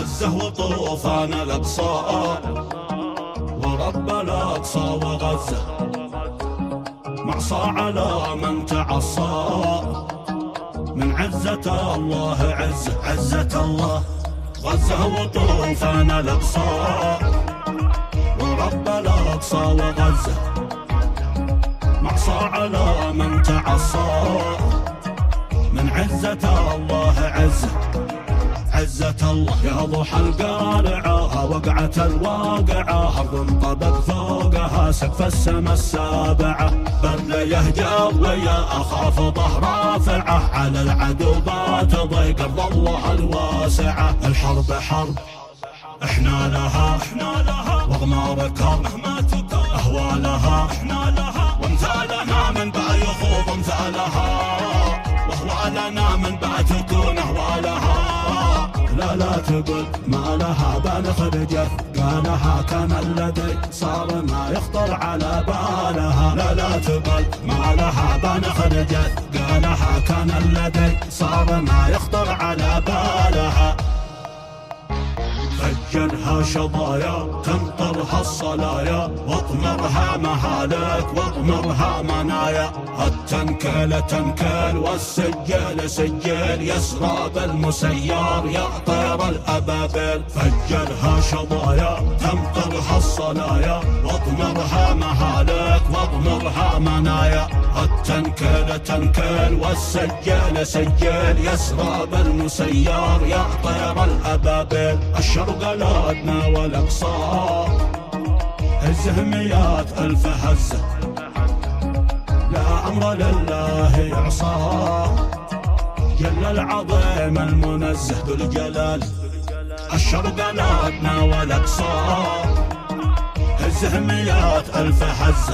غزة وطوفان الأقصى ورب الأقصى وغزة معصى على من تعصى من عزة الله عزة الله. غزة وطوفان الأقصى ورب الأقصى وغزة معصى على من تعصى من عزة الله عزة الله. يا ضحى القارعة وقعت الواقعة أرض انطبق فوقها سقف السما السابعة. برد يهجر ويا أخاف ظهر رافعة على العدو بات ضيق أرض الله الواسعة. الحرب حرب احنا لها واغمار كرب مهما تكون أهوالها احنا لها وامثالها من با يخوض امثالها واهوالنا من با تكون اهوالها. لا تقول ما لها بال خرجت قالها كان الذي صار ما يخطر على بالها. لا تقول ما لها بال خرجت قالها كان الذي صار ما يخطر على بالها. فجرها شظايا تمطرها الصلايا واطمرها مهالك واطمرها منايا. التنكيل تنكيل والسجل سجل يسرى بالمسيار يا طير الأبابيل. فجرها شظايا تمطرها الصلايا واطمرها مهالك واطمرها منايا. التنكيل تنكيل والسجل سجل يسرى بالمسيار يا طير الأبابيل. الشرق الأدنى والأقصى هزه مئات ألف هزة لا أمر لله يعصى جل العظيم المنزه ذو الجلال. الشرق الأدنى والأقصى هزه مئات ألف هزة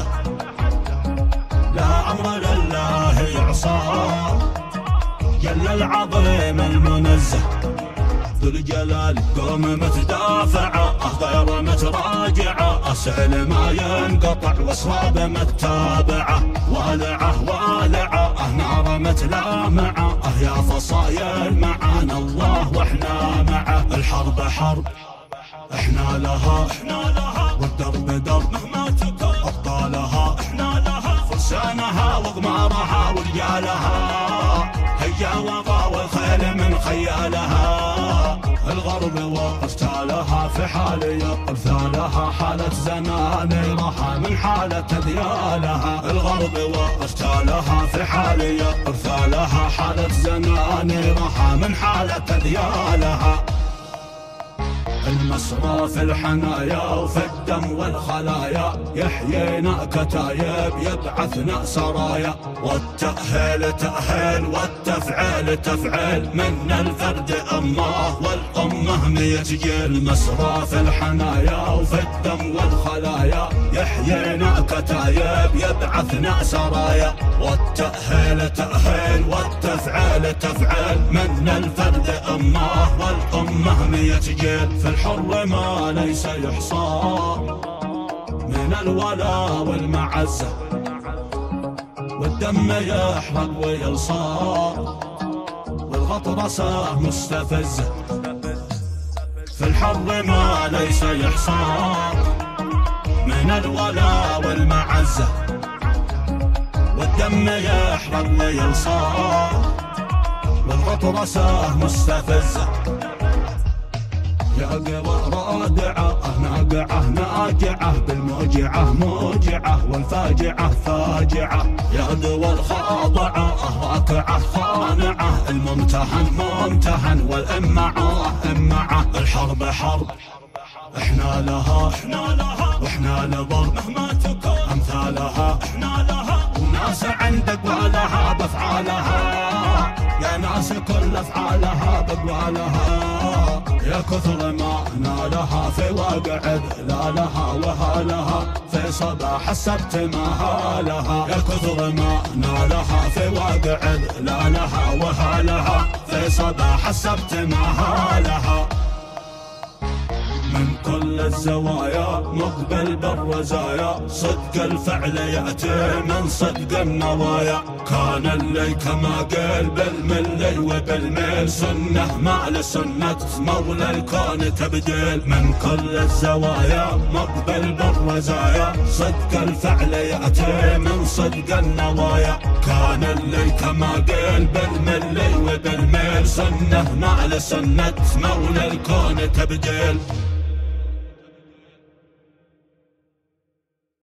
لا أمر لله يعصى جل العظيم المنزه ذو الجلال. قوم متدافعة غير متراجعة أسئل ما ينقطع واسراب متابعة والعة نار متلامعة يا فصايل معانا الله واحنا معه. الحرب حرب احنا لها والدرب درب مهما تكون أبطالها احنا لها فرسانها وقمارها ورجالها هيا وغا والخيل من خيالها. الغرب وقفتالها في حالية أمثالها حالة زنانيرها من حالة ذيالها. الغرب وقفتالها في حالية أمثالها حالة زنانيرها من حالة ذيالها. المسرى في الحنايا وفي الدم والخلايا يحيينا كتايب يبعثنا سرايا. والتأهيل تأهيل والتفعيل تفعيل من الفرد أمه والأمة مية جيل. المسرى في الحنايا وفي الدم والخلايا يحيينا كتايب يبعثنا سرايا. والتأهيل تأهيل والتفعيل تفعيل من الفرد أمه والأمة مية جيل. في الحر ما ليس يحصى من الولا والمعزة والدم يحرق ويلصى والغطرسة مستفزة. في الحر ما ليس يحصى من الولا والمعزة والدم يحرق ويلصى والغطرسة مستفزة. يا قوى رادعة ناقعة ناجعة بالموجعة موجعة والفاجعة فاجعة. يا دول خاضعة راكعة خانعة الممتحن ممتحن والإمعة إمعة. الحرب حرب احنا لها واحنا نظل مهما تكون أمثالها احنا لها. وناس عندك ولها بفعالها يا ناس كل أفعالها بقوالها. يا كثر ما نالها في واقع لا لها وهالها في صباح السبت مهالها. يا كثر ما نالها في واقع لا لها وهالها في صباح السبت مهالها. من كل الزوايا مقبل بالرزايا، صدق الفعل يأتي من صدق النوايا. كان اللي كما قال بالملي وبالميل، سنة ما لسنة مولى الكون تبديل. من كل الزوايا مقبل بالرزايا، صدق الفعل يأتي من صدق النوايا. كان اللي كما قال بالملي وبالميل، سنة ما لسنة مولى الكون تبديل.